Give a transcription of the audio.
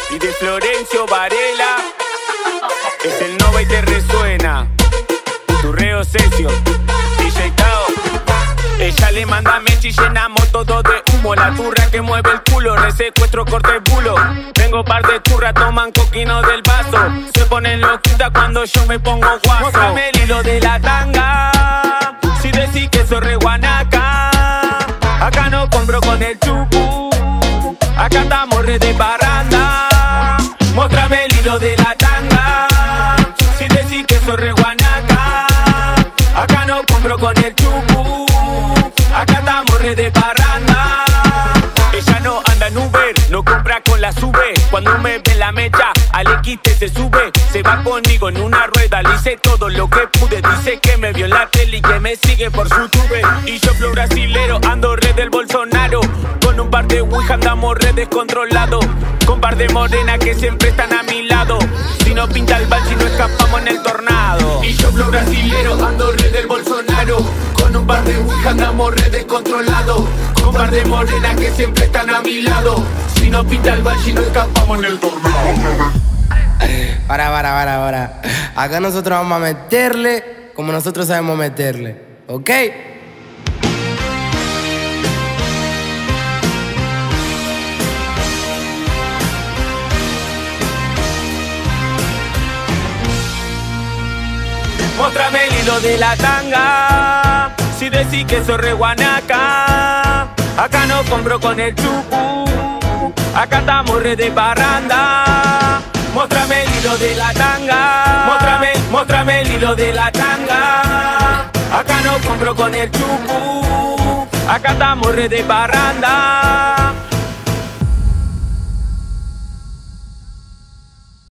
y de Florencio Varela. Es el Nova y te resuena. Turreo Cesio, DJ Tao. Ella le manda mecha y llenamos todo de humo. La turra que mueve el culo, resecuestro, corte bulo. Tengo par de turras, toman coquino del vaso. Se ponen loquita cuando yo me pongo guaso. Móstrame el hilo de la tanga, si decís que soy re guanaca. Acá no compro con el chucu, acá estamos re de parranda. Móstrame el hilo de la tanga, si decís que soy re guanaca. Acá no compro con el chucu, acá estamos re de parranda. Ella no anda en Uber, no compra con la sube. Cuando me ve la mecha, al X se sube. Se va conmigo en una rueda, le hice todo lo que pude. Dice que me vio en la tele y que me sigue por YouTube. Y yo flow brasilero, ando re del Bolsonaro. Con un par de Ouija andamos re descontrolados. Con par de morenas que siempre están a mi lado. Si no pinta el banshee no escapamos en el tornado. Y yo flow brasilero, ando re del Bolsonaro. Con un par de Ouija andamos re descontrolados. Con par de morenas que siempre están a mi lado. Si no pinta el banshee no escapamos en el tornado. Para. Acá nosotros vamos a meterle como nosotros sabemos meterle, ¿ok? Móstrame el hilo de la tanga, si decís que soy re guanaca. Acá no compro con el chucu, acá estamos re de parranda. Móstrame el hilo de la tanga, móstrame el hilo de la tanga. Acá no compro con el chucu, acá estamos re de parranda.